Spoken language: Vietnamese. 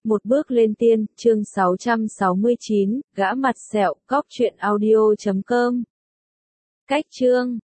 Một bước lên tiên, chương 669, gã mặt sẹo, cóc truyện audio.com. Cách chương